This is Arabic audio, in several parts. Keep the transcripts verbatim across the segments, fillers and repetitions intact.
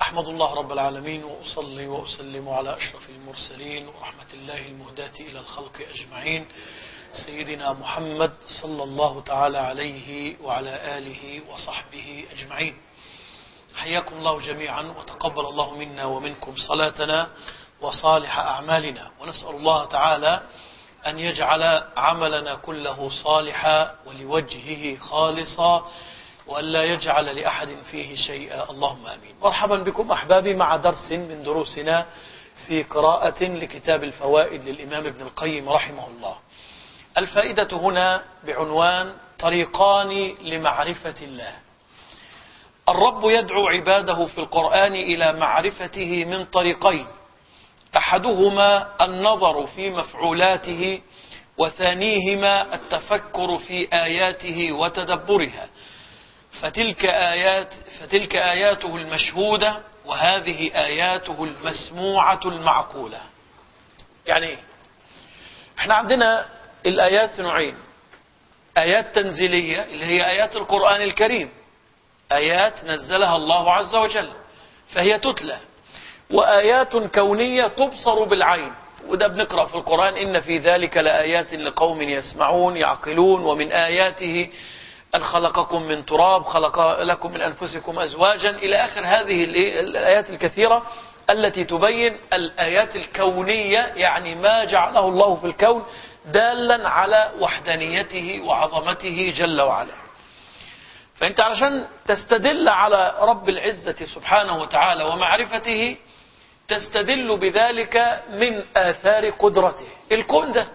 أحمد الله رب العالمين وأصلي وأسلم على أشرف المرسلين ورحمة الله المهداة إلى الخلق أجمعين سيدنا محمد صلى الله تعالى عليه وعلى آله وصحبه أجمعين. حياكم الله جميعا وتقبل الله منا ومنكم صلاتنا وصالح أعمالنا، ونسأل الله تعالى أن يجعل عملنا كله صالحا ولوجهه خالصا وأن لا يجعل لأحد فيه شيئا، اللهم آمين. مرحبا بكم أحبابي مع درس من دروسنا في قراءة لكتاب الفوائد للإمام ابن القيم رحمه الله. الفائدة هنا بعنوان طريقان لمعرفة الله. الرب يدعو عباده في القرآن إلى معرفته من طريقين، أحدهما النظر في مفعولاته، وثانيهما التفكر في آياته وتدبرها. فتلك آيات فتلك آياته المشهودة، وهذه آياته المسموعة المعقولة. يعني إيه؟ احنا عندنا الآيات نوعين: آيات تنزيلية اللي هي آيات القرآن الكريم، آيات نزلها الله عز وجل فهي تتلى، وآيات كونية تبصر بالعين، وده بنقرأ في القرآن إن في ذلك لآيات لقوم يسمعون يعقلون، ومن آياته أن خلقكم من تراب، خلق لكم من أنفسكم أزواجا، إلى آخر هذه الآيات الكثيرة التي تبين الآيات الكونية، يعني ما جعله الله في الكون دالا على وحدانيته وعظمته جل وعلا. فأنت علشان تستدل على رب العزة سبحانه وتعالى ومعرفته تستدل بذلك من آثار قدرته. الكون ده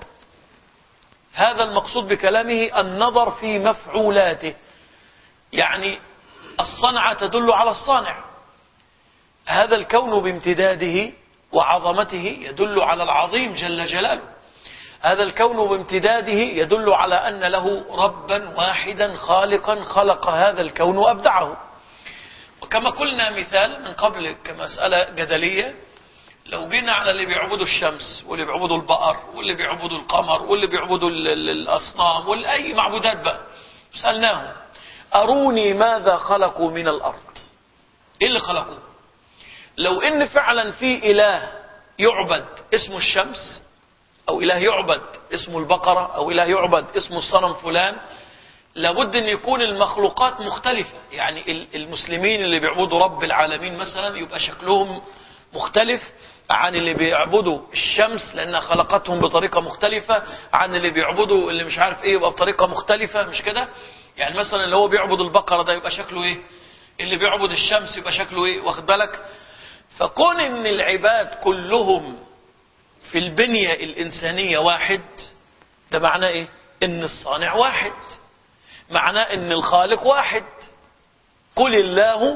هذا المقصود بكلامه النظر في مفعولاته، يعني الصنعة تدل على الصانع. هذا الكون بامتداده وعظمته يدل على العظيم جل جلاله. هذا الكون بامتداده يدل على أن له ربا واحدا خالقا خلق هذا الكون وأبدعه. وكما قلنا مثال من قبل كمسألة جدلية، لو جينا على اللي بيعبدوا الشمس واللي بيعبدوا البقر واللي بيعبدوا القمر واللي بيعبدوا الأصنام والأي معبودات بقى، سألناهم أروني ماذا خلقوا من الأرض، إيه اللي خلقوه؟ لو إن فعلا في إله يعبد اسمه الشمس، أو إله يعبد اسمه البقرة، أو إله يعبد اسمه الصنم فلان، لابد أن يكون المخلوقات مختلفة. يعني المسلمين اللي بيعبدوا رب العالمين مثلا يبقى شكلهم مختلف عن اللي بيعبدوا الشمس لأنها خلقتهم بطريقة مختلفة عن اللي بيعبدوا اللي مش عارف ايه، يبقى بطريقة مختلفة، مش كده؟ يعني مثلا اللي هو بيعبد البقرة ده يبقى شكله ايه، اللي بيعبد الشمس يبقى شكله ايه، واخد بالك؟ فكون ان العباد كلهم في البنية الإنسانية واحد، ده معناه ايه؟ ان الصانع واحد، معناه ان الخالق واحد. قل الله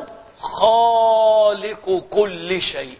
خالق كل شيء.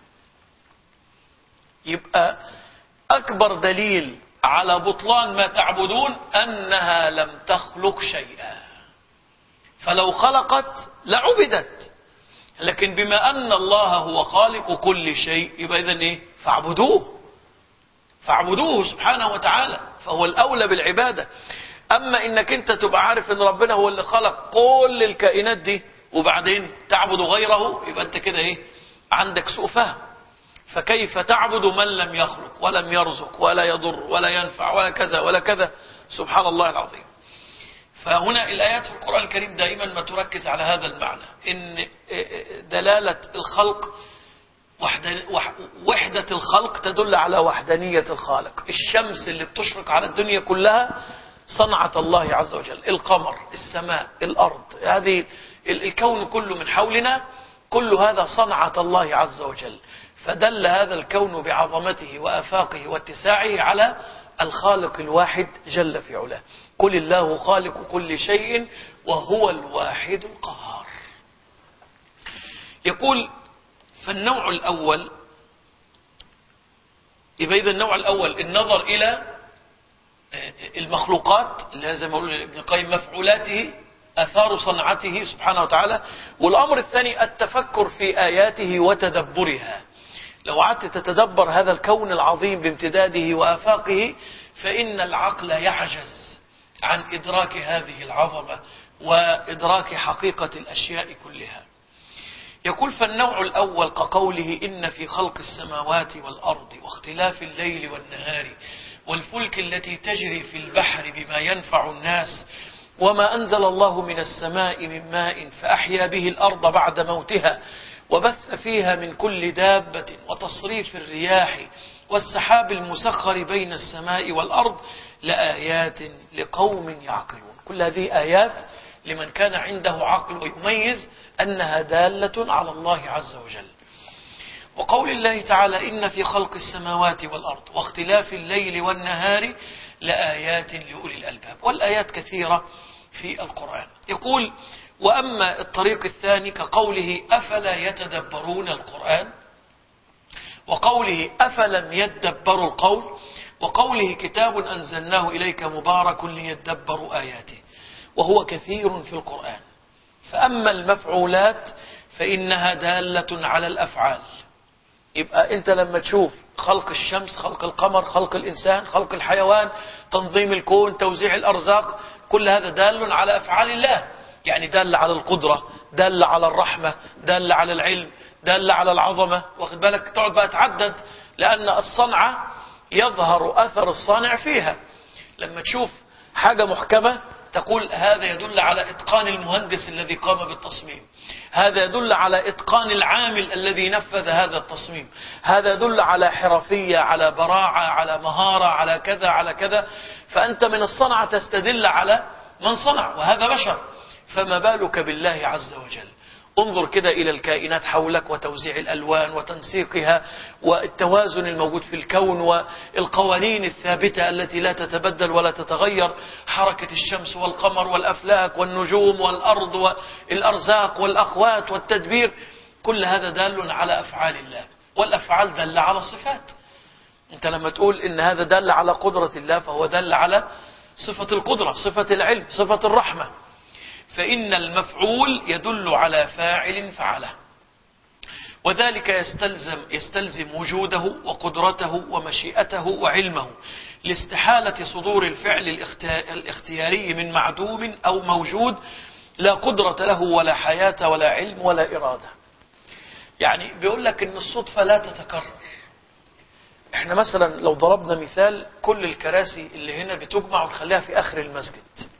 يبقى أكبر دليل على بطلان ما تعبدون أنها لم تخلق شيئا، فلو خلقت لعبدت، لكن بما أن الله هو خالق كل شيء يبقى إذن إيه؟ فاعبدوه فاعبدوه سبحانه وتعالى، فهو الأولى بالعبادة. أما إنك أنت تبقى عارف أن ربنا هو اللي خلق كل الكائنات دي وبعدين تعبد غيره، يبقى أنت كده إيه؟ عندك سوء فهم. فكيف تعبد من لم يخلق ولم يرزق ولا يضر ولا ينفع ولا كذا ولا كذا؟ سبحان الله العظيم. فهنا الآيات في القرآن الكريم دائما ما تركز على هذا المعنى، إن دلالة الخلق وحدة الخلق تدل على وحدانية الخالق. الشمس اللي بتشرق على الدنيا كلها صنعة الله عز وجل، القمر، السماء، الأرض، هذه الكون كله من حولنا، كل هذا صنعة الله عز وجل. فدل هذا الكون بعظمته وآفاقه واتساعه على الخالق الواحد جل في علاه. قل الله خالق كل شيء وهو الواحد القهار. يقول فالنوع الأول، يبقى إذا النوع الأول النظر إلى المخلوقات اللي زي ما يقول ابن القيم مفعولاته، أثار صنعته سبحانه وتعالى. والأمر الثاني التفكر في آياته وتدبرها. لو قعدت تتدبر هذا الكون العظيم بامتداده وآفاقه فإن العقل يعجز عن إدراك هذه العظمة وإدراك حقيقة الأشياء كلها. يقول: فالنوع الأول كقوله إن في خلق السماوات والأرض واختلاف الليل والنهار والفلك التي تجري في البحر بما ينفع الناس وما أنزل الله من السماء من ماء فأحيا به الأرض بعد موتها وبث فيها من كل دابة وتصريف الرياح والسحاب المسخر بين السماء والأرض لآيات لقوم يعقلون. كل هذه آيات لمن كان عنده عقل ويميز أنها دالة على الله عز وجل. وقول الله تعالى: إن في خلق السماوات والأرض واختلاف الليل والنهار لآيات لأولي الألباب. والآيات كثيرة في القرآن. يقول: وأما الطريق الثاني كقوله: أفلا يتدبرون القرآن، وقوله: أفلم يدبروا القول، وقوله: كتاب أنزلناه إليك مبارك ليدبروا آياته. وهو كثير في القرآن. فأما المفعولات فإنها دالة على الأفعال. يبقى أنت لما تشوف خلق الشمس، خلق القمر، خلق الإنسان، خلق الحيوان، تنظيم الكون، توزيع الأرزاق، كل هذا دال على أفعال الله. يعني دال على القدرة، دال على الرحمة، دال على العلم، دال على العظمة. واخد بالك؟ تقعد بقى تعدد، لأن الصنعة يظهر أثر الصانع فيها. لما تشوف حاجة محكمة تقول هذا يدل على إتقان المهندس الذي قام بالتصميم، هذا يدل على إتقان العامل الذي نفذ هذا التصميم، هذا يدل على حرفية، على براعة، على مهارة، على كذا على كذا. فأنت من الصنعة تستدل على من صنع، وهذا بشر، فما بالك بالله عز وجل. انظر كده إلى الكائنات حولك وتوزيع الألوان وتنسيقها والتوازن الموجود في الكون والقوانين الثابتة التي لا تتبدل ولا تتغير، حركة الشمس والقمر والأفلاك والنجوم والأرض والأرزاق والأقوات والتدبير. كل هذا دال على أفعال الله، والأفعال دل على الصفات. أنت لما تقول إن هذا دل على قدرة الله فهو دل على صفة القدرة، صفة العلم، صفة الرحمة. فإن المفعول يدل على فاعل فعله، وذلك يستلزم, يستلزم وجوده وقدرته ومشيئته وعلمه لاستحالة صدور الفعل الاختياري من معدوم أو موجود لا قدرة له ولا حياة ولا علم ولا إرادة. يعني بيقول لك إن الصدفة لا تتكرر. احنا مثلا لو ضربنا مثال، كل الكراسي اللي هنا بتجمع ونخليها في آخر المسجد.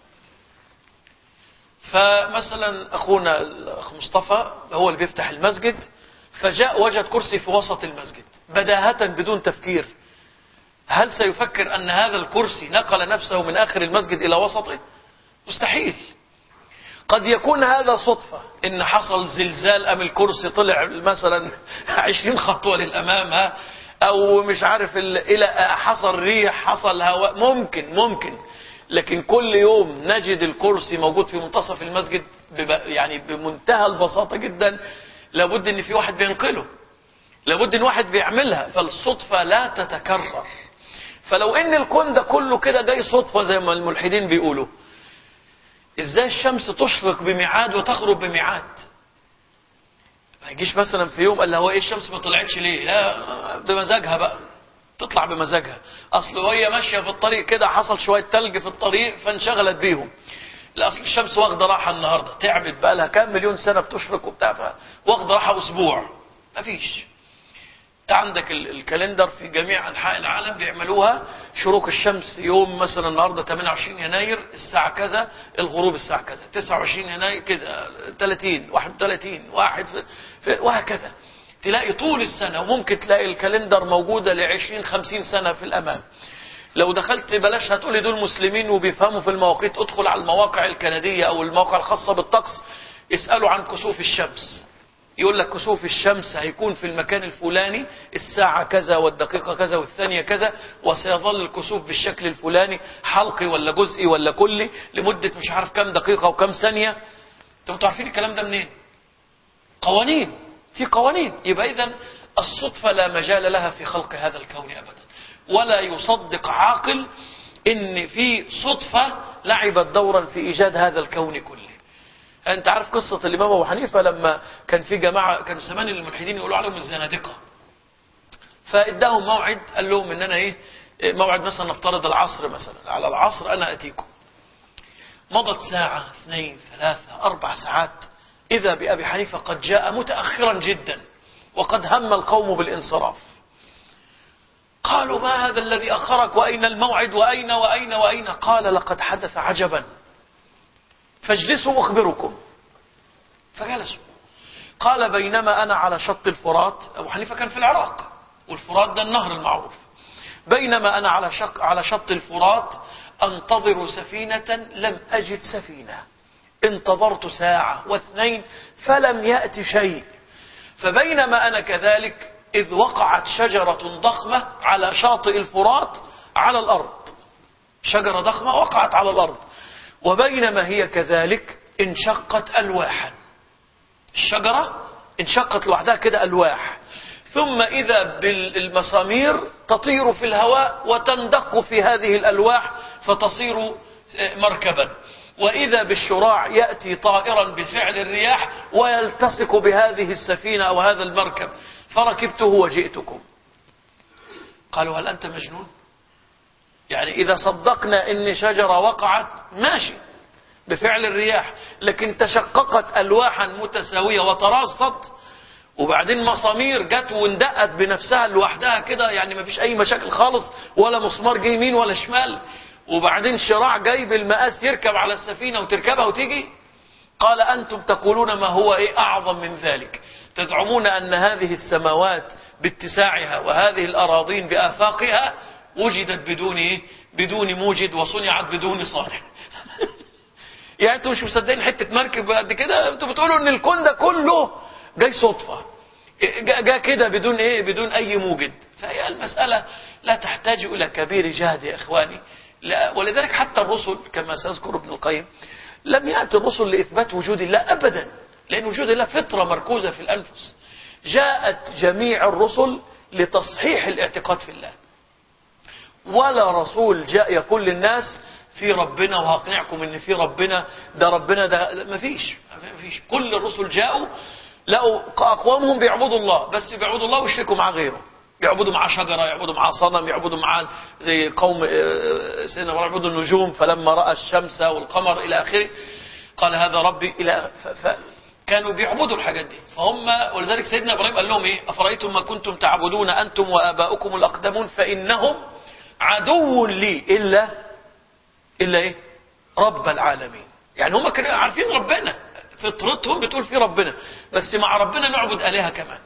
فمثلا أخونا الأخ مصطفى هو اللي بيفتح المسجد، فجاء وجد كرسي في وسط المسجد بداهة بدون تفكير. هل سيفكر أن هذا الكرسي نقل نفسه من آخر المسجد إلى وسطه؟ مستحيل. قد يكون هذا صدفة، إن حصل زلزال أم الكرسي طلع مثلا عشرين خطوة للأمام، أو مش عارف إلى حصل ريح، حصل هواء، ممكن ممكن لكن كل يوم نجد الكرسي موجود في منتصف المسجد يعني بمنتهى البساطة جدا. لابد ان في واحد بينقله، لابد ان واحد بيعملها. فالصدفة لا تتكرر. فلو ان الكون ده كله كده جاي صدفة زي ما الملحدين بيقولوا، ازاي الشمس تشرق بميعاد وتغرب بميعاد؟ ما يجيش مثلا في يوم قال هو ايه الشمس ما طلعتش ليه؟ لا، بمزاجها بقى تطلع بمزاجها. اصل وهي ماشيه في الطريق كده حصل شويه تلج في الطريق فانشغلت بيهم. لا، اصل الشمس واخده راحه النهارده، تعبت بقى لها كام مليون سنه بتشرق وبتاع، واخده راحه اسبوع. مفيش. انت عندك الكالندر في جميع انحاء العالم بيعملوها شروق الشمس يوم مثلا النهارده ثمانية وعشرين يناير الساعه كذا، الغروب الساعه كذا، تسعة وعشرين يناير كذا، ثلاثين، واحد وثلاثين، واحد وهكذا. تلاقي طول السنة، وممكن تلاقي الكالندر موجودة لعشرين خمسين سنة في الأمام. لو دخلت بلاش هتقولي دول مسلمين وبيفهموا في المواقيت، ادخل على المواقع الكندية أو المواقع الخاصة بالطقس، اسألوا عن كسوف الشمس. يقول لك كسوف الشمس هيكون في المكان الفلاني الساعة كذا والدقيقة كذا والثانية كذا، وسيظل الكسوف بالشكل الفلاني حلقي ولا جزئي ولا كلي لمدة مش عارف كم دقيقة وكم ثانية. انتم عارفين الكلام ده منين؟ قوانين، في قوانين. يبقى إذن الصدفة لا مجال لها في خلق هذا الكون أبدا، ولا يصدق عاقل إن في صدفة لعبت دورا في إيجاد هذا الكون كله. أنت عارف قصة الإمام أبو حنيفة لما كان في جماعة كانوا زمان الملحدين يقولوا عليهم الزنادقة، فإداهم موعد، قال لهم إن أنا إيه موعد مثلا نفترض العصر، مثلا على العصر أنا أتيكم. مضت ساعة، اثنين، ثلاثة، أربع ساعات، إذا بأبي حنيفة قد جاء متأخرا جدا وقد هم القوم بالانصراف. قالوا ما هذا الذي أخرك وأين الموعد وأين وأين وأين؟ قال لقد حدث عجبا فاجلسوا أخبركم. فجلسوا. قال بينما أنا على شط الفرات، أبو حنيفة كان في العراق والفرات ده النهر المعروف، بينما أنا على شق على شط الفرات أنتظر سفينة لم أجد سفينة، انتظرت ساعة واثنين فلم يأتي شيء، فبينما أنا كذلك إذ وقعت شجرة ضخمة على شاطئ الفرات على الأرض، شجرة ضخمة وقعت على الأرض، وبينما هي كذلك انشقت ألواحا، الشجرة انشقت لوحدها كده ألواح، ثم إذا بالمسامير تطير في الهواء وتندق في هذه الألواح فتصير مركبا، وإذا بالشراع يأتي طائرا بفعل الرياح ويلتصق بهذه السفينة أو هذا المركب، فركبته وجئتكم. قالوا هل أنت مجنون؟ يعني إذا صدقنا إن شجرة وقعت ماشي بفعل الرياح، لكن تشققت ألواحا متساوية وتراصت، وبعدين مسامير جت واندقت بنفسها لوحدها كده، يعني ما فيش أي مشاكل خالص، ولا مسمار جاي يمين ولا شمال، وبعدين شراع جاي بالمقاس يركب على السفينة وتركبها وتيجي. قال أنتم تقولون ما هو إيه أعظم من ذلك، تزعمون أن هذه السماوات باتساعها وهذه الأراضين بآفاقها وجدت بدون إيه؟ بدون موجد وصنعت بدون صانع. يعني انتوا مش مصدقين حتة مركب قد كده، انتوا بتقولوا ان الكون ده كله جاي صدفة، جاء كده بدون ايه، بدون اي موجد. فهي المسألة لا تحتاج الى كبير جهد يا اخواني. لا، ولذلك حتى الرسل كما سيذكر ابن القيم لم يأتي الرسل لإثبات وجود الله أبدا، لأن وجود الله فطرة مركوزة في الأنفس. جاءت جميع الرسل لتصحيح الاعتقاد في الله، ولا رسول جاء يقول للناس في ربنا وهقنعكم ان في ربنا، ده ربنا ده ما فيش ما فيش. كل الرسل جاءوا لقوا اقوامهم بيعبدوا الله، بس بيعبدوا الله ويشركوا مع غيره، يعبدوا مع شجرة، يعبدوا مع صنم، يعبدوا مع زي قوم سيدنا يعبدوا النجوم، فلما رأى الشمس والقمر إلى آخره قال هذا ربي إلى فكانوا بيعبدوا الحاجات دي. فهم ولذلك سيدنا إبراهيم قال لهم إيه؟ أفرأيتم ما كنتم تعبدون أنتم وآباؤكم الأقدمون فإنهم عدو لي إلا إلا إيه؟ رب العالمين. يعني هم كانوا عارفين ربنا، فطرتهم بتقول في ربنا، بس مع ربنا نعبد آلهة كمان.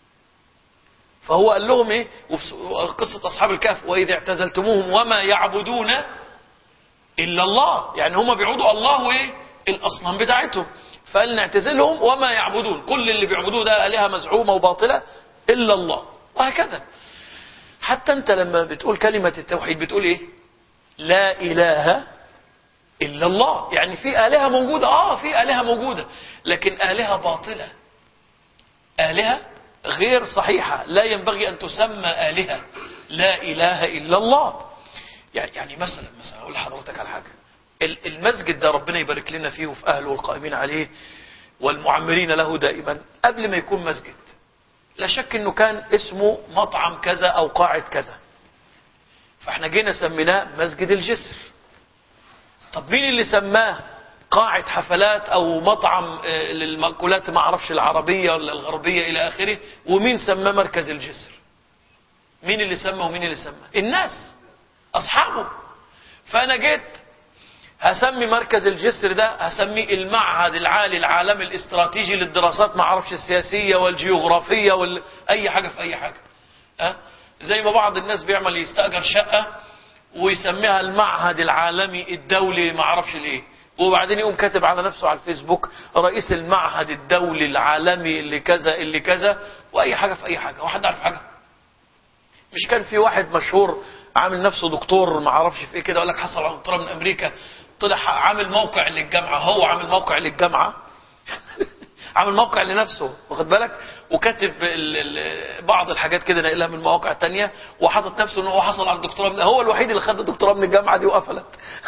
فهو قال لهم ايه؟ قصة اصحاب الكهف واذا اعتزلتموهم وما يعبدون الا الله، يعني هم بيعبدوا الله وايه؟ الاصنام بتاعتهم، فقال نعتزلهم وما يعبدون، كل اللي بيعبدوه ده آلهة مزعومة وباطلة الا الله، وهكذا. حتى انت لما بتقول كلمة التوحيد بتقول ايه؟ لا اله الا الله، يعني في آلهة موجودة، اه في آلهة موجودة، لكن آلهة باطلة، آلهة غير صحيحة، لا ينبغي أن تسمى آلهة، لا إله إلا الله. يعني يعني مثلا مثلا أقول لحضرتك على حاجة، المسجد ده ربنا يبارك لنا فيه وفي أهله والقائمين عليه والمعمرين له دائما، قبل ما يكون مسجد لا شك أنه كان اسمه مطعم كذا أو قاعة كذا، فاحنا جينا سميناه مسجد الجسر. طب مين اللي سماه قاعة حفلات او مطعم للمأكولات ما اعرفش العربية ولا الغربية الى اخره، ومين سماه مركز الجسر؟ مين اللي سمى ومين اللي سمى؟ الناس اصحابه. فانا جيت هسمي مركز الجسر ده هسميه المعهد العالي العالمي الاستراتيجي للدراسات ما اعرفش السياسية والجيوغرافية ولا اي حاجة في اي حاجة. أه؟ زي ما بعض الناس بيعمل يستأجر شقة ويسميها المعهد العالمي الدولي ما اعرفش الايه، وبعدين يقوم كاتب على نفسه على الفيسبوك رئيس المعهد الدولي العالمي اللي كذا اللي كذا، واي حاجة في اي حاجة. واحد عارف حاجة؟ مش كان في واحد مشهور عامل نفسه دكتور ما اعرفش في ايه كده، يقول لك حصل على دكتوراه من امريكا، طلع عامل موقع للجامعة، هو عامل موقع للجامعة عامل موقع لنفسه، واخد بالك، وكاتب بعض الحاجات كده نقلها من مواقع تانية، وحاطط نفسه انه هو حصل على الدكتوراه، هو الوحيد اللي خد الدكتوراه من الجامعة دي وقفلت.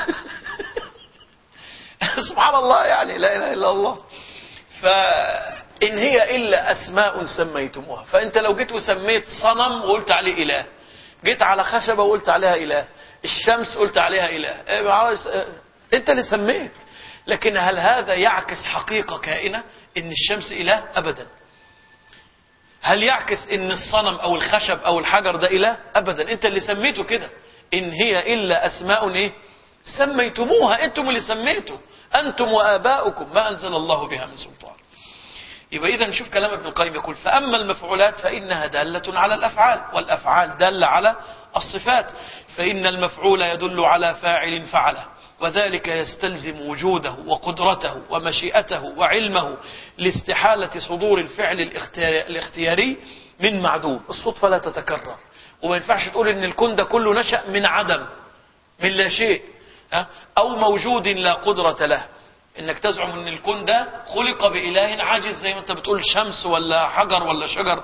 سبحان الله، يعني لا اله الا الله. فإن هي إلا أسماء سميتموها، فأنت لو جيت وسميت صنم وقلت عليه إله، جيت على خشبة وقلت عليها إله، الشمس قلت عليها إله، أنت اللي سميت. لكن هل هذا يعكس حقيقة كائنة إن الشمس إله؟ أبدا. هل يعكس إن الصنم أو الخشب أو الحجر ده إله؟ أبدا. أنت اللي سميته كده. إن هي إلا أسماء إيه؟ سميتموها، أنتم اللي سميتوا، أنتم وآباؤكم ما أنزل الله بها من سلطان. يبقى إذا نشوف كلام ابن القيم يقول: فأما المفعولات فإنها دالة على الأفعال، والأفعال دالة على الصفات، فإن المفعول يدل على فاعل فعله، وذلك يستلزم وجوده وقدرته ومشيئته وعلمه لاستحالة صدور الفعل الاختياري من معدوم. الصدفة لا تتكرر، وما ينفعش تقول إن الكون ده كله نشأ من عدم، من لا شيء، أو موجود لا قدرة له. انك تزعم ان الكون ده خلق بإله عاجز زي ما انت بتقول شمس ولا حجر ولا شجر،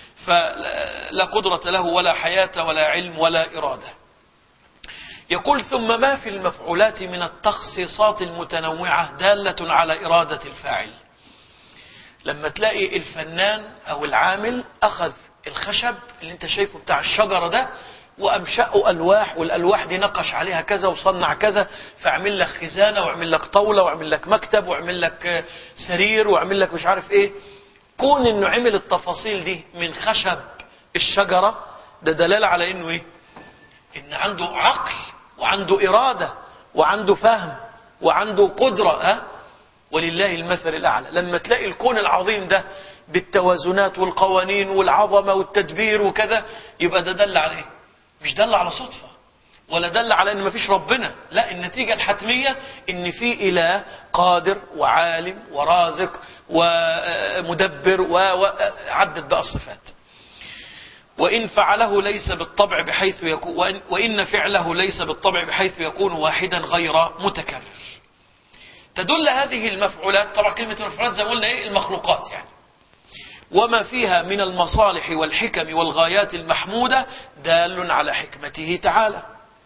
فلا قدرة له ولا حياة ولا علم ولا إرادة. يقول: ثم ما في المفعولات من التخصيصات المتنوعة دالة على إرادة الفاعل. لما تلاقي الفنان أو العامل أخذ الخشب اللي انت شايفه بتاع الشجرة ده وأمشأوا ألواح، والألواح دي نقش عليها كذا وصنع كذا، فاعمل لك خزانة وعمل لك طاولة وعمل لك مكتب وعمل لك سرير وعمل لك مش عارف ايه. كون انه عمل التفاصيل دي من خشب الشجرة ده دلالة على انه ايه؟ ان عنده عقل وعنده إرادة وعنده فهم وعنده قدرة. ها؟ ولله المثل الأعلى. لما تلاقي الكون العظيم ده بالتوازنات والقوانين والعظمة والتدبير وكذا، يبقى ده دل على ايه؟ مش دل على صدفة ولا دل على ان مفيش ربنا، لا، النتيجة الحتمية ان في اله قادر وعالم ورازق ومدبر وعدد بقى الصفات. وإن فعله ليس بالطبع بحيث يكون وإن, وإن فعله ليس بالطبع بحيث يكون واحدا غير متكرر. تدل هذه المفعولات، طبعا كلمة المفعولات زي ما قلنا ايه؟ المخلوقات يعني، وما فيها من المصالح والحكم والغايات المحمودة دال على حكمته تعالى.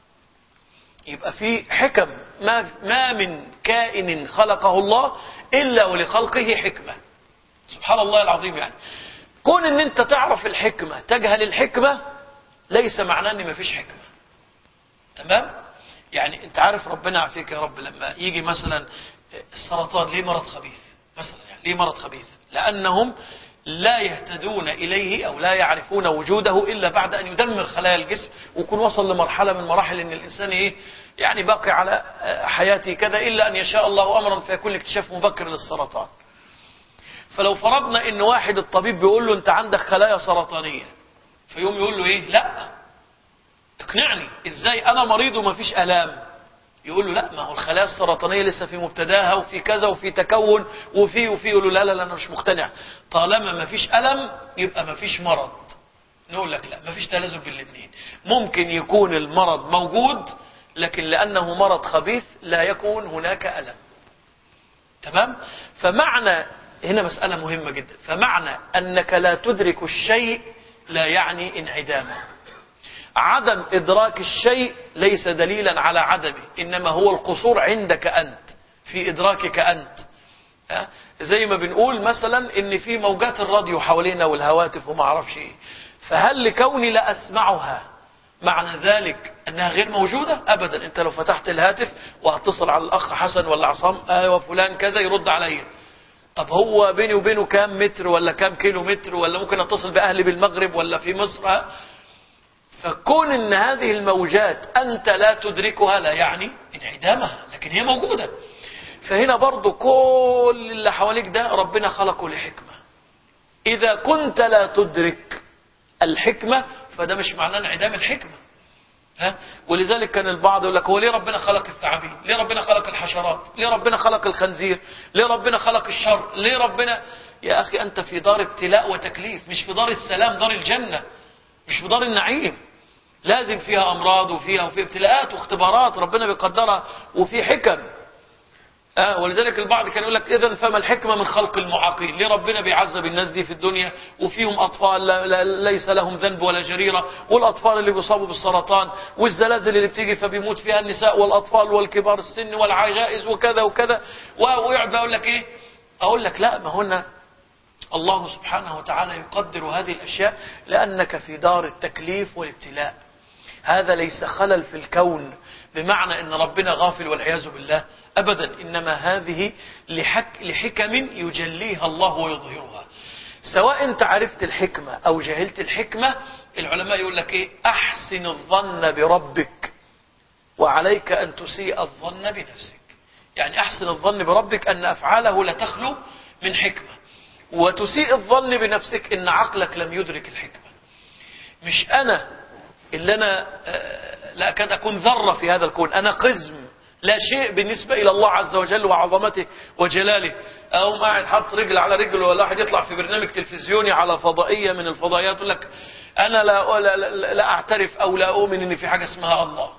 يبقى في حكم، ما, ما من كائن خلقه الله إلا ولخلقه حكمة. سبحان الله العظيم. يعني كون ان انت تعرف الحكمة تجهل الحكمة ليس معناه ان ما فيش حكمة. تمام؟ يعني انت عارف ربنا يعافيك يا رب، لما يجي مثلا السرطان ليه مرض خبيث مثلا، يعني ليه مرض خبيث؟ لأنهم لا يهتدون إليه أو لا يعرفون وجوده إلا بعد أن يدمر خلايا الجسم ويكون وصل لمرحلة من مراحل أن الإنسان إيه؟ يعني باقي على حياته كذا، إلا أن يشاء الله أمرا فيكون اكتشاف مبكر للسرطان. فلو فرضنا أن واحد الطبيب بيقول له أنت عندك خلايا سرطانية، فيوم يقول له إيه؟ لا، اقنعني إزاي أنا مريض وما فيش ألام؟ يقول له لا، ما هو الخلايا السرطانية لسه في مبتداها وفي كذا وفي تكون وفي وفي يقول له لا لا لا أنا مش مقتنع، طالما ما فيش ألم يبقى ما فيش مرض. نقول لك لا، ما فيش تلازم بين الاثنين. ممكن يكون المرض موجود لكن لأنه مرض خبيث لا يكون هناك ألم. تمام؟ فمعنى هنا مسألة مهمة جدا، فمعنى أنك لا تدرك الشيء لا يعني انعدامه. عدم إدراك الشيء ليس دليلا على عدمه، إنما هو القصور عندك أنت في إدراكك أنت. زي ما بنقول مثلا إن في موجات الراديو حوالينا والهواتف وما أعرفش إيه، فهل لكوني لا أسمعها معنى ذلك أنها غير موجودة؟ أبدا. أنت لو فتحت الهاتف وهتصل على الأخ حسن ولا عصام، أيوة فلان كذا، يرد علي. طب هو بيني وبينه كام متر ولا كام كيلو متر، ولا ممكن أتصل بأهلي بالمغرب ولا في مصر؟ فكون ان هذه الموجات انت لا تدركها لا يعني انعدامها، لكن هي موجودة. فهنا برضو كل اللي حواليك ده ربنا خلقه لحكمة. اذا كنت لا تدرك الحكمة فده مش معناه انعدام الحكمة. ها؟ ولذلك كان البعض يقول لك هو ليه ربنا خلق الثعابين؟ ليه ربنا خلق الحشرات؟ ليه ربنا خلق الخنزير؟ ليه ربنا خلق الشر؟ ليه ربنا؟ يا اخي انت في دار ابتلاء وتكليف، مش في دار السلام، دار الجنة، مش في دار النعيم. لازم فيها أمراض وفيها وفي ابتلاءات واختبارات ربنا بيقدرها وفي حكم. آه ولذلك البعض كان يقول لك إذن فما الحكمة من خلق المعاقين؟ ليه ربنا بيعذب الناس دي في الدنيا وفيهم أطفال لا لا ليس لهم ذنب ولا جريرة، والأطفال اللي بيصابوا بالسرطان والزلازل اللي بتيجي فبيموت فيها النساء والأطفال والكبار السن والعجائز وكذا وكذا، ويقعد أقول لك إيه؟ أقول لك لا، ما هنا الله سبحانه وتعالى يقدر هذه الأشياء لأنك في دار التكليف والابتلاء. هذا ليس خلل في الكون بمعنى ان ربنا غافل والعياذ بالله ابدا، انما هذه لحك لحكم يجليها الله ويظهرها. سواء انت عرفت الحكمة او جهلت الحكمة، العلماء يقول لك ايه؟ احسن الظن بربك وعليك ان تسيء الظن بنفسك. يعني احسن الظن بربك ان افعاله لا تخلو من حكمة، وتسيء الظن بنفسك ان عقلك لم يدرك الحكمة. مش انا اللي انا لا اكاد اكون ذرة في هذا الكون، انا قزم لا شيء بالنسبة الى الله عز وجل وعظمته وجلاله. او قاعد حاط رجل على رجل، ولا واحد يطلع في برنامج تلفزيوني على فضائية من الفضائيات يقول لك انا لا, لا, لا, لا اعترف او لا اؤمن ان في حاجة اسمها الله.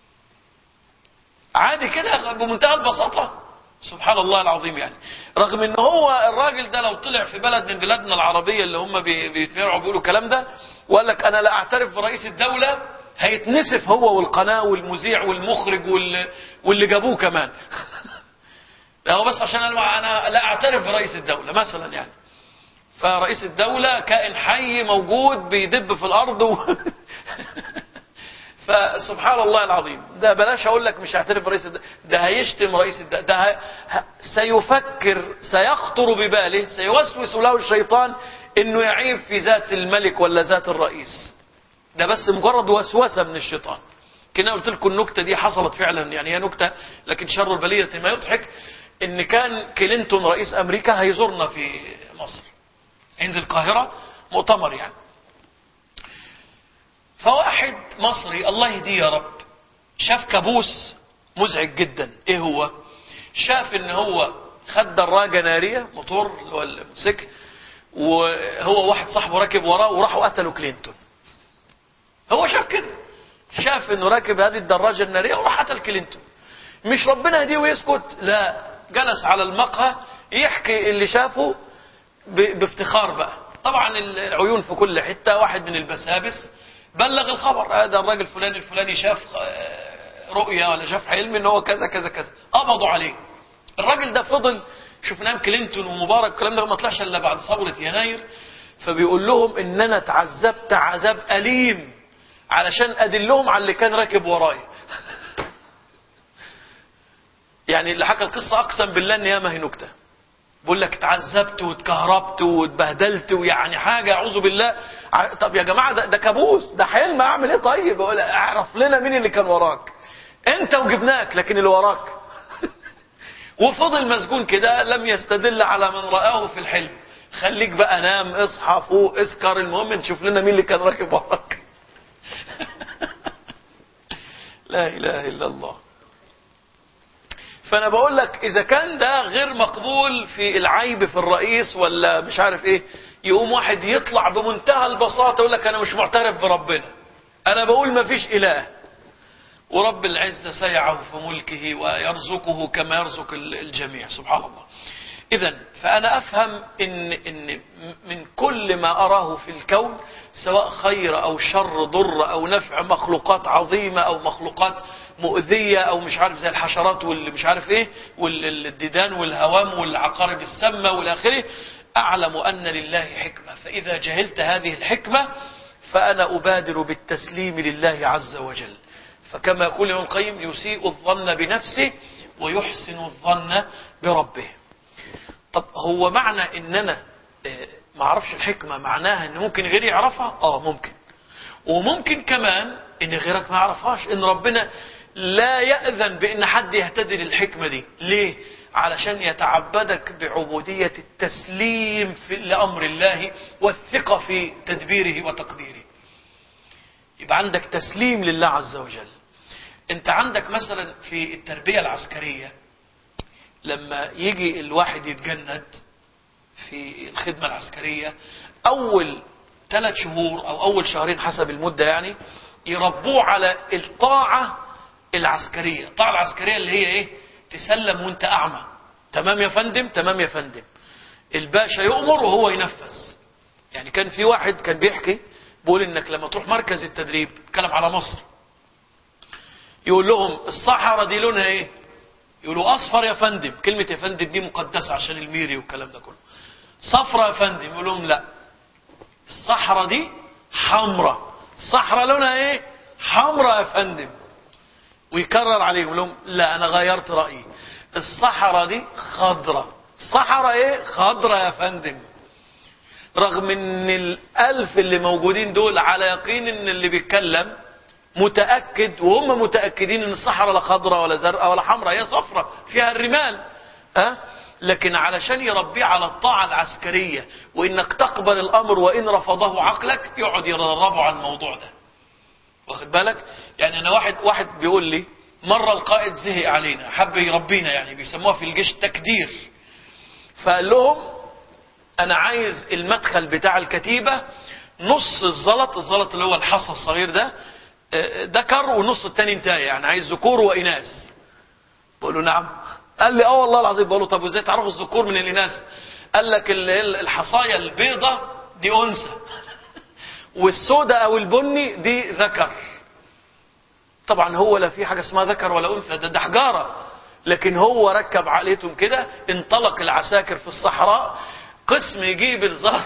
عادي كده بمنتهى البساطة. سبحان الله العظيم. يعني رغم ان هو الراجل ده لو طلع في بلد من بلادنا العربية اللي هم بيتفرعوا بيقولوا الكلام ده، وقال لك انا لا اعترف برئيس الدولة، هيتنسف هو والقناة والمذيع والمخرج واللي جابوه كمان. هو بس عشان انا لا اعترف برئيس الدولة مثلا. يعني فرئيس الدولة كائن حي موجود بيدب في الارض و... فسبحان الله العظيم. ده بلاش اقول لك مش هيعترف برئيس الدولة، ده هيشتم رئيس الدولة، ده ه... سيفكر، سيخطر بباله، سيوسوس له الشيطان انه يعيب في ذات الملك ولا ذات الرئيس. ده بس مجرد وسوسة من الشيطان. كنا قلت لكم النكتة دي حصلت فعلا، يعني هي نكتة لكن شر البلية ما يضحك. ان كان كلينتون رئيس امريكا هيزورنا في مصر، ينزل القاهرة مؤتمر يعني. فواحد مصري الله يهديه يا رب شاف كابوس مزعج جدا. ايه هو؟ شاف ان هو خد دراجة نارية موتور اللي هو الموتوسيكل، وهو واحد صاحبه راكب وراه وراحوا قتلوا كلينتون. هو شاف كده، شاف انه راكب هذه الدراجة النارية وراح قتل كلينتون. مش ربنا يهديه ويسكت، لا، جلس على المقهى يحكي اللي شافه بافتخار بقى. طبعا العيون في كل حتة. واحد من البسابس بلغ الخبر، هذا الراجل الفلاني الفلاني شاف رؤية ولا شاف حلم ان هو كذا كذا كذا. قبضوا عليه. الراجل ده فضل، شفناه كلينتون ومبارك الكلام ده ما طلعش الا بعد ثورة يناير. فبيقول لهم ان انا تعذبت عذاب أليم علشان ادلهم على اللي كان راكب ورايا. يعني اللي حكى القصة اقسم بالله ان هي ما هي نكتة. بقول لك اتعذبت واتكهربت واتبهدلت، ويعني حاجة اعوذ بالله. طب يا جماعة ده, ده كابوس، ده حلم، اعمل ايه طيب؟ اقول اعرف لنا مين اللي كان وراك. انت وجبناك، لكن اللي وراك. وفضل مسجون كده لم يستدل على من رآه في الحلم. خليك بقى نام، اصحى، فوق، اسكر، المهم نشوف لنا مين اللي كان راكب وراك. لا اله الا الله. فانا بقول لك اذا كان ده غير مقبول في العيب في الرئيس ولا مش عارف ايه، يقوم واحد يطلع بمنتهى البساطة يقول لك انا مش معترف بربنا، انا بقول ما فيش اله، ورب العزة سيعه في ملكه ويرزقه كما يرزق الجميع. سبحان الله. إذن فأنا أفهم إن, إن من كل ما أراه في الكون سواء خير أو شر، ضر أو نفع، مخلوقات عظيمة أو مخلوقات مؤذية أو مش عارف زي الحشرات واللي مش عارف إيه والديدان والهوام والعقارب السامة والآخره، أعلم أن لله حكمة. فإذا جهلت هذه الحكمة فأنا أبادر بالتسليم لله عز وجل. فكما يقول ابن القيم يسيء الظن بنفسه ويحسن الظن بربه. طب هو معنى ان انا ما اعرفش الحكمة معناها ان ممكن غيري يعرفها؟ اه ممكن. وممكن كمان ان غيرك ما يعرفهاش، ان ربنا لا يأذن بان حد يهتدي للحكمة دي. ليه؟ علشان يتعبدك بعبودية التسليم في لأمر الله والثقة في تدبيره وتقديره. يبقى عندك تسليم لله عز وجل. انت عندك مثلا في التربية العسكرية لما يجي الواحد يتجند في الخدمة العسكرية، أول ثلاث شهور أو أول شهرين حسب المدة يعني يربوه على الطاعة العسكرية. الطاعة العسكرية اللي هي إيه؟ تسلم وانت أعمى. تمام يا فندم، تمام يا فندم. الباشا يؤمر وهو ينفذ. يعني كان في واحد كان بيحكي بيقول إنك لما تروح مركز التدريب، اتكلم على مصر، يقول لهم الصحراء دي لونها إيه؟ يقولوا أصفر يا فندم. كلمة يا فندم دي مقدسة عشان الميري والكلام ده كله. صفرة يا فندم. يقول لهم لا، الصحراء دي حمراء. الصحراء لونها ايه؟ حمراء يا فندم. ويكرر عليهم لهم لا انا غيرت رأيي، الصحراء دي خضراء. صحراء ايه؟ خضراء يا فندم. رغم ان الالف اللي موجودين دول على يقين ان اللي بيتكلم متأكد، وهم متأكدين ان الصحراء لا خضراء ولا زرقاء ولا حمراء، هي صفراء فيها الرمال. ها؟ لكن علشان يربيه على الطاعة العسكرية وانك تقبل الامر وان رفضه عقلك، يقعد يربوا على الموضوع ده. واخد بالك؟ يعني انا واحد واحد بيقول لي مرة القائد زهق علينا، حب يربينا، يعني بيسموها في الجيش تكدير. فقال لهم انا عايز المدخل بتاع الكتيبة نص الزلط، الزلط اللي هو الحصى الصغير ده ذكر، ونص التاني انتايه، يعني عايز ذكور واناث. بقول له نعم. قال لي اه والله العظيم. بقول له طب وازاي تعرفوا الذكور من الاناث؟ قال لك الحصايا البيضة دي انثى والسوداء او البني دي ذكر. طبعا هو لا في حاجة اسمها ذكر ولا انثى، ده, ده حجارة. لكن هو ركب عقليتهم كده، انطلق العساكر في الصحراء، قسم يجيب الزلط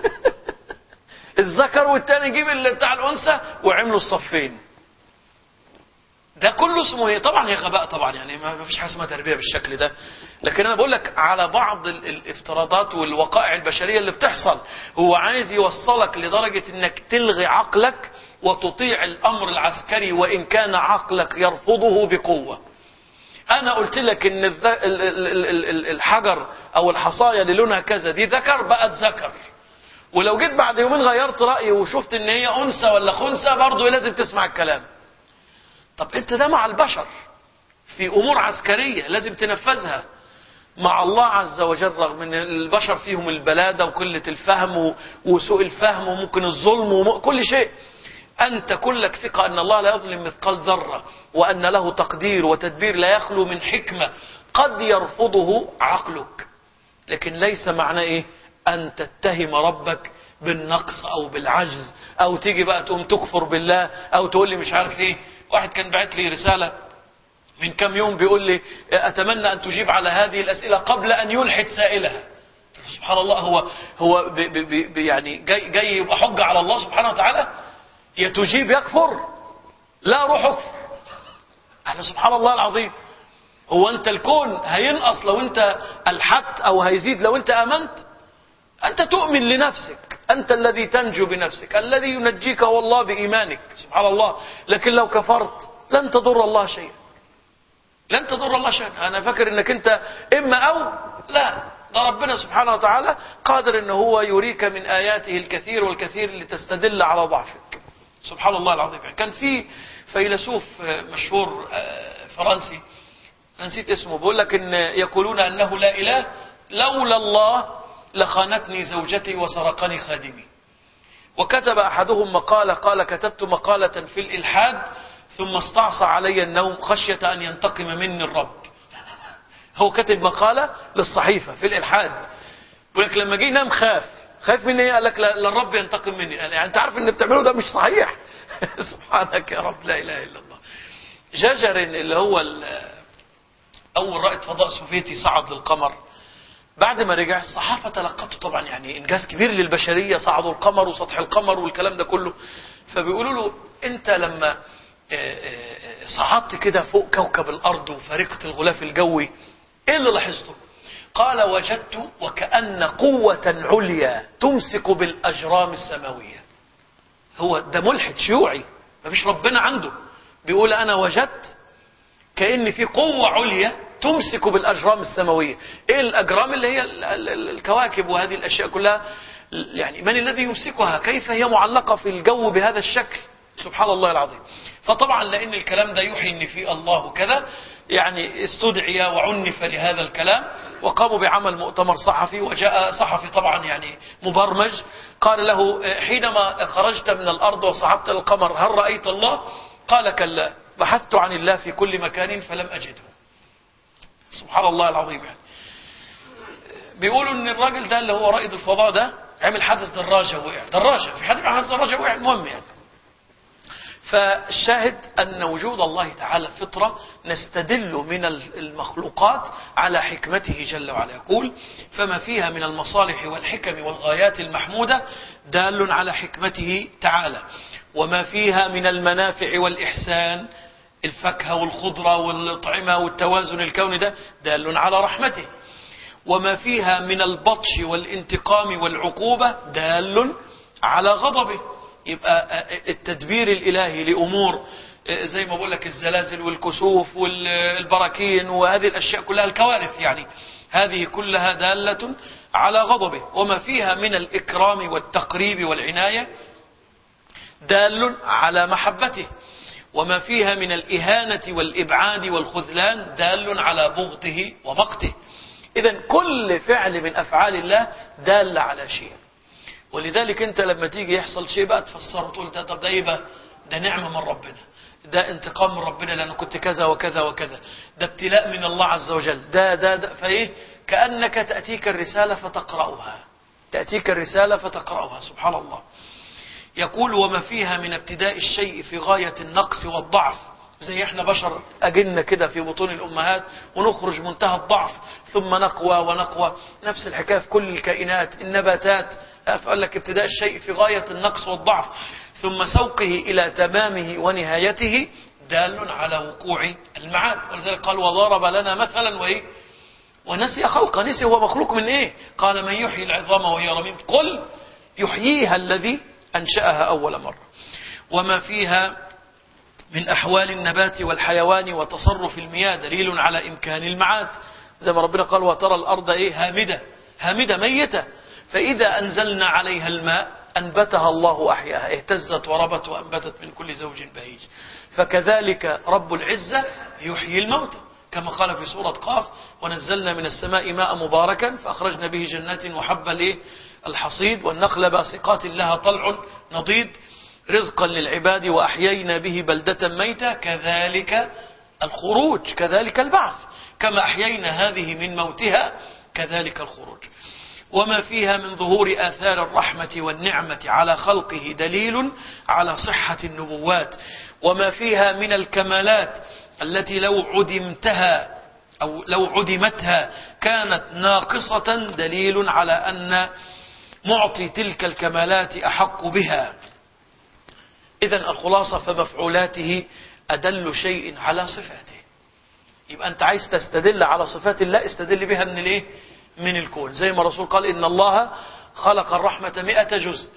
الذكر والتاني يجيب اللي بتاع الانثى، وعملوا الصفين. ده كله اسمه ايه؟ طبعا هي غباء طبعا، يعني ما فيش حاجه اسمها تربيه بالشكل ده. لكن انا بقول لك على بعض الافتراضات والوقائع البشريه اللي بتحصل. هو عايز يوصلك لدرجه انك تلغي عقلك وتطيع الامر العسكري وان كان عقلك يرفضه بقوه. انا قلت لك ان الحجر او الحصايه اللي لونها كذا دي ذكر، بقت ذكر. ولو جيت بعد يومين غيرت رأيي وشفت ان هي انثى ولا خنثى، برضه لازم تسمع الكلام. طب انت ده مع البشر في امور عسكرية لازم تنفذها. مع الله عز وجل رغم ان البشر فيهم البلادة وقلة الفهم وسوء الفهم وممكن الظلم وكل شيء، انت كلك ثقة ان الله لا يظلم مثقال ذرة، وان له تقدير وتدبير لا يخلو من حكمة قد يرفضه عقلك. لكن ليس معنى ايه ان تتهم ربك بالنقص او بالعجز، او تيجي بقى تقوم تكفر بالله، او تقول لي مش عارف ايه. واحد كان بعت لي رسالة من كم يوم بيقول لي اتمنى ان تجيب على هذه الاسئلة قبل ان يلحد سائلها. سبحان الله، هو هو بي بي يعني جاي, جاي يبقى حجة على الله سبحانه وتعالى؟ يا تجيب يكفر، لا روح اكفر. احنا سبحان الله العظيم، هو انت الكون هينقص لو انت الحدت او هيزيد لو انت امنت؟ انت تؤمن لنفسك، انت الذي تنجو بنفسك، الذي ينجيك هو الله بايمانك سبحان الله. لكن لو كفرت لن تضر الله شيئا، لن تضر الله شيئا. انا فاكر انك انت اما او لا، ده ربنا سبحانه وتعالى قادر ان هو يريك من اياته الكثير والكثير لتستدل على ضعفك سبحان الله العظيم. يعني كان في فيلسوف مشهور فرنسي نسيت اسمه، بيقول لك ان يقولون انه لا اله، لولا الله لخانتني زوجتي وسرقني خادمي. وكتب احدهم مقالة، قال كتبت مقالة في الالحاد ثم استعصى علي النوم خشية ان ينتقم مني الرب. هو كتب مقالة للصحيفة في الالحاد، يقول لك لما جه ينام خاف خايف مني ايه؟ قال لك لا الرب ينتقم مني. يعني انت عارف ان بتعمله ده مش صحيح. سبحانك يا رب، لا اله الا الله. جاجارين اللي هو اول رائد فضاء سوفيتي صعد للقمر، بعد ما رجع الصحافة تلقته طبعا يعني انجاز كبير للبشرية، صعدوا القمر وسطح القمر والكلام ده كله. فبيقولوا له انت لما صعدت كده فوق كوكب الارض وفارقت الغلاف الجوي ايه اللي لاحظته؟ قال وجدت وكأن قوة عليا تمسك بالاجرام السماوية. هو ده ملحد شيوعي مفيش ربنا عنده، بيقول انا وجدت كأن في قوة عليا تمسك بالأجرام السماوية. ايه الأجرام؟ اللي هي الكواكب وهذه الأشياء كلها. يعني من الذي يمسكها؟ كيف هي معلقة في الجو بهذا الشكل؟ سبحان الله العظيم. فطبعا لأن الكلام ده يوحي ان في الله كذا، يعني استدعي وعنف لهذا الكلام، وقاموا بعمل مؤتمر صحفي، وجاء صحفي طبعا يعني مبرمج قال له حينما خرجت من الأرض وصعدت القمر هل رأيت الله؟ قال كلا، بحثت عن الله في كل مكان فلم أجده. سبحان الله العظيم. يعني بيقولوا ان الراجل ده اللي هو رائد الفضاء ده عمل حادث دراجة وقع، دراجة في حادث حادث دراجة وقع المهم يعني. فالشاهد ان وجود الله تعالى فطرة نستدل من المخلوقات على حكمته جل وعلا. يقول فما فيها من المصالح والحكم والغايات المحمودة دال على حكمته تعالى. وما فيها من المنافع والإحسان، الفاكهة والخضرة والأطعمة والتوازن الكوني ده دال على رحمته. وما فيها من البطش والانتقام والعقوبة دال على غضبه. يبقى التدبير الإلهي لأمور زي ما بقول لك الزلازل والكسوف والبراكين وهذه الأشياء كلها الكوارث، يعني هذه كلها دالة على غضبه. وما فيها من الإكرام والتقريب والعناية دال على محبته. وما فيها من الإهانة والإبعاد والخذلان دال على بغضه ومقته. إذن كل فعل من أفعال الله دال على شيء. ولذلك أنت لما تيجي يحصل شيء بقى تفسره وتقول ده طب ده إيه بقى؟ ده نعمة من ربنا، ده انتقام من ربنا لأنه كنت كذا وكذا وكذا، ده ابتلاء من الله عز وجل، ده ده, ده فإيه؟ كأنك تأتيك الرسالة فتقرأها، تأتيك الرسالة فتقرأها. سبحان الله. يقول وما فيها من ابتداء الشيء في غاية النقص والضعف، زي احنا بشر أجلنا كده في بطون الأمهات ونخرج منتهى الضعف ثم نقوى ونقوى، نفس الحكاية في كل الكائنات النباتات. فقال لك ابتداء الشيء في غاية النقص والضعف ثم سوقه إلى تمامه ونهايته دال على وقوع المعاد. ولذلك قال وضرب لنا مثلا وإيه ونسي خلقه. نسي هو مخلوق من إيه؟ قال من يحيي العظام وهي رميم قل يحييها الذي أنشأها أول مرة. وما فيها من أحوال النبات والحيوان وتصرف المياه دليل على إمكان المعاد، زي ما ربنا قال وترى الأرض إيه هامدة هامدة ميتة فإذا أنزلنا عليها الماء أنبتها الله أحياها اهتزت وربت وأنبتت من كل زوج بهيج. فكذلك رب العزة يحيي الموتى كما قال في سورة قاف ونزلنا من السماء ماء مباركا فأخرجنا به جنات وحب الإيه الحصيد والنخل باسقات لها طلع نضيد رزقا للعباد وأحيينا به بلدة ميتة كذلك الخروج كذلك البعث كما أحيينا هذه من موتها كذلك الخروج. وما فيها من ظهور آثار الرحمة والنعمة على خلقه دليل على صحة النبوات. وما فيها من الكمالات التي لو عدمتها أو لو عدمتها كانت ناقصة دليل على أن معطي تلك الكمالات أحق بها. إذن الخلاصة فمفعولاته أدل شيء على صفاته. يبقى أنت عايز تستدل على صفات الله استدل بها من الإيه؟ من الكون. زي ما الرسول قال إن الله خلق الرحمة مئة جزء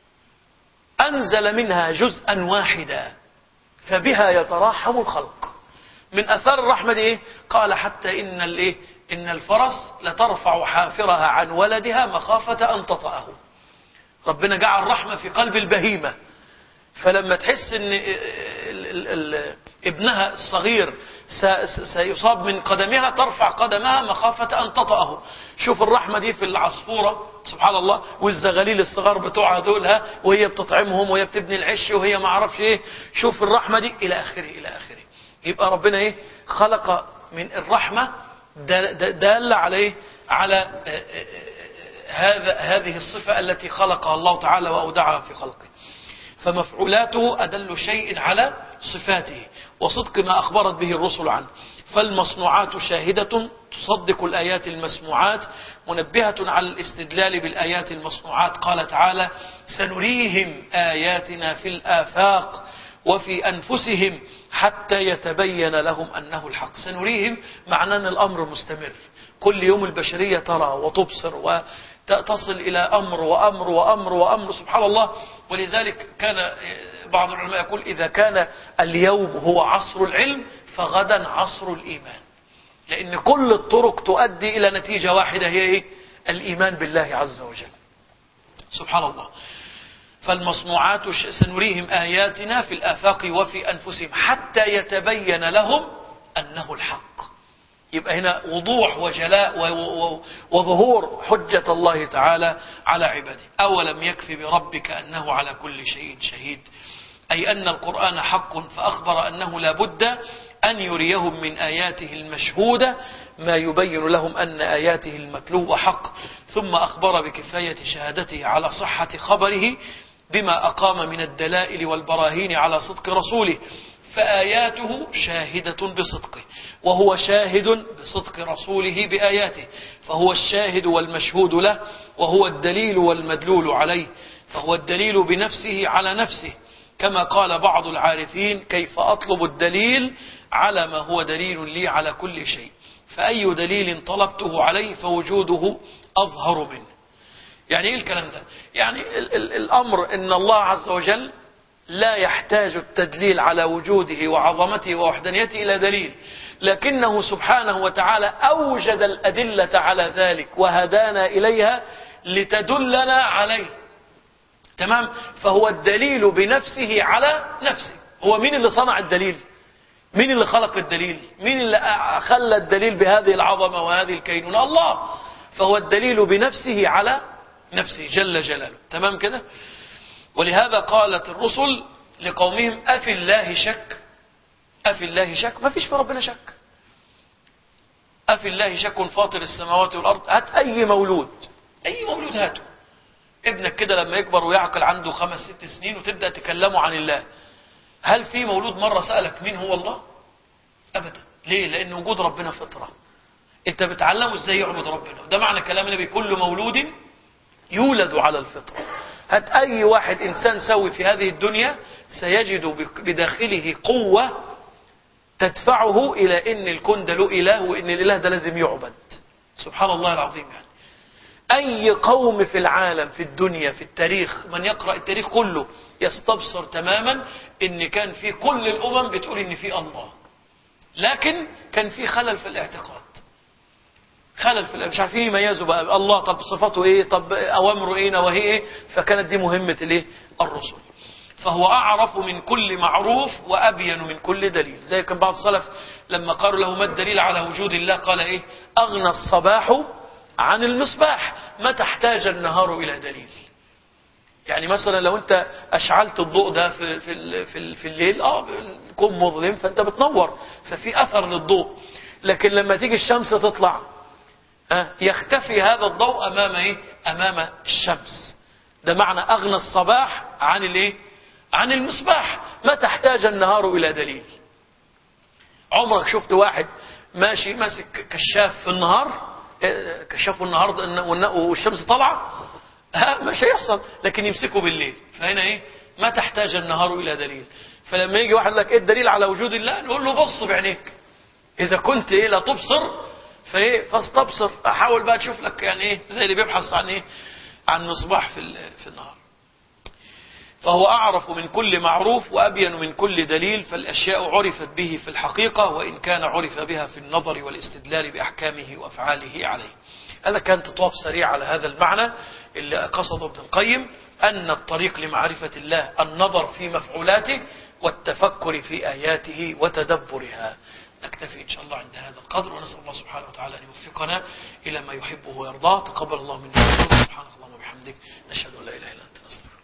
أنزل منها جزءا واحدا فبها يتراحم الخلق. من أثار الرحمة دي إيه؟ قال حتى إن الإيه؟ إن الفرس لترفع حافرها عن ولدها مخافة أن تطأه. ربنا جعل رحمة في قلب البهيمة، فلما تحس ان ال ال ال ابنها الصغير سيصاب من قدمها ترفع قدمها مخافة أن تطأه. شوف الرحمة دي في العصفورة سبحان الله والزغاليل الصغار بتوعها دولها وهي بتطعمهم وهي بتبني العش وهي ما عرفش ايه. شوف الرحمة دي إلى آخره إلى آخره. يبقى ربنا ايه خلق من الرحمة دالة عليه على هذا هذه الصفة التي خلقها الله تعالى وأودعها في خلقه. فمفعولاته أدل شيء على صفاته وصدق ما أخبرت به الرسل عنه. فالمصنوعات شاهدة تصدق الآيات المسموعات منبهة على الاستدلال بالآيات المصنوعات. قال تعالى سنريهم آياتنا في الآفاق وفي أنفسهم حتى يتبين لهم أنه الحق. سنريهم معنى أن الأمر مستمر، كل يوم البشرية ترى وتبصر وتصل إلى أمر وأمر وأمر وأمر سبحان الله. ولذلك كان بعض العلماء يقول إذا كان اليوم هو عصر العلم فغدا عصر الإيمان، لأن كل الطرق تؤدي إلى نتيجة واحدة هي إيه؟ الإيمان بالله عز وجل سبحان الله. فالمصنوعات سنريهم آياتنا في الآفاق وفي أنفسهم حتى يتبين لهم أنه الحق. يبقى هنا وضوح وجلاء وظهور حجة الله تعالى على عباده. أولم يكفي بربك أنه على كل شيء شهيد، أي أن القرآن حق فأخبر أنه لا بد أن يريهم من آياته المشهودة ما يبين لهم أن آياته المتلوة حق، ثم أخبر بكفاية شهادته على صحة خبره بما أقام من الدلائل والبراهين على صدق رسوله. فآياته شاهدة بصدقه وهو شاهد بصدق رسوله بآياته، فهو الشاهد والمشهود له وهو الدليل والمدلول عليه، فهو الدليل بنفسه على نفسه كما قال بعض العارفين: كيف أطلب الدليل على ما هو دليل لي على كل شيء، فأي دليل طلبته عليه فوجوده أظهر منه. يعني إيه الكلام ده؟ يعني ال ال الأمر إن الله عز وجل لا يحتاج التدليل على وجوده وعظمته ووحدانيته إلى دليل، لكنه سبحانه وتعالى أوجد الأدلة على ذلك وهدانا إليها لتدلنا عليه. تمام؟ فهو الدليل بنفسه على نفسه. هو مين اللي صنع الدليل؟ مين اللي خلق الدليل؟ مين اللي خلى الدليل بهذه العظمة وهذه الكينونة؟ الله. فهو الدليل بنفسه على نفسه جل جلاله. تمام كده؟ ولهذا قالت الرسل لقومهم: أفي الله شك؟ أفي الله شك؟ ما فيش في ربنا شك. أفي الله شك فاطر السماوات والأرض. هات أي مولود، أي مولود هاته، ابنك كده لما يكبر ويعقل عنده خمس ست سنين وتبدأ تكلمه عن الله، هل في مولود مرة سألك مين هو الله؟ أبدا. ليه؟ لأن وجود ربنا فطرة، أنت بتعلمه إزاي يعبد ربنا. ده معنى كلام النبي: كل مولود يولد على الفطرة. هات أي واحد إنسان سوي في هذه الدنيا سيجد بداخله قوة تدفعه إلى إن الكون ده له إله، وإن الإله ده لازم يعبد. سبحان الله العظيم. يعني أي قوم في العالم في الدنيا في التاريخ، من يقرأ التاريخ كله يستبصر تماما إن كان في كل الأمم بتقول إن في الله، لكن كان في خلل في الاعتقاد، خلل في مش عارفين يميزوا بقى الله. طب صفاته ايه؟ طب اوامره ايه؟ نواهيه ايه؟ فكانت دي مهمة الايه؟ الرسل. فهو اعرف من كل معروف وابين من كل دليل. زي كان بعض السلف لما قالوا له: ما الدليل على وجود الله؟ قال ايه؟ اغنى الصباح عن المصباح، ما تحتاج النهار الى دليل. يعني مثلا لو انت اشعلت الضوء ده في في في, في الليل، اه الكون مظلم فانت بتنور، ففي اثر للضوء. لكن لما تيجي الشمس تطلع يختفي هذا الضوء امام ايه؟ امام الشمس. ده معنى اغنى الصباح عن الايه؟ عن المصباح، ما تحتاج النهار الى دليل. عمرك شفت واحد ماشي ماسك كشاف في النهار، كشافه النهار والشمس طالعه؟ ها مش هيحصل. لكن يمسكه بالليل. فهنا ايه؟ ما تحتاج النهار الى دليل. فلما يجي واحد لك ايه الدليل على وجود الله؟ نقول له: بص بعينيك، اذا كنت ايه لا تبصر فايه فاستبصر. احاول بقى تشوف لك يعني ايه، زي اللي بيبحث عن ايه؟ عن مصباح في في النهار. فهو اعرف من كل معروف وابين من كل دليل، فالاشياء عرفت به في الحقيقة، وان كان عرف بها في النظر والاستدلال باحكامه وافعاله عليه. هذا كان تطواف سريع على هذا المعنى اللي قصده ابن القيم، ان الطريق لمعرفة الله النظر في مفعولاته والتفكر في اياته وتدبرها. نكتفي إن شاء الله عند هذا القدر، ونسأل الله سبحانه وتعالى أن يوفقنا إلى ما يحبه ويرضاه. تقبل الله منا. سبحانك اللهم وبحمدك، نشهد أن لا إله إلا أنت، نستغفرك.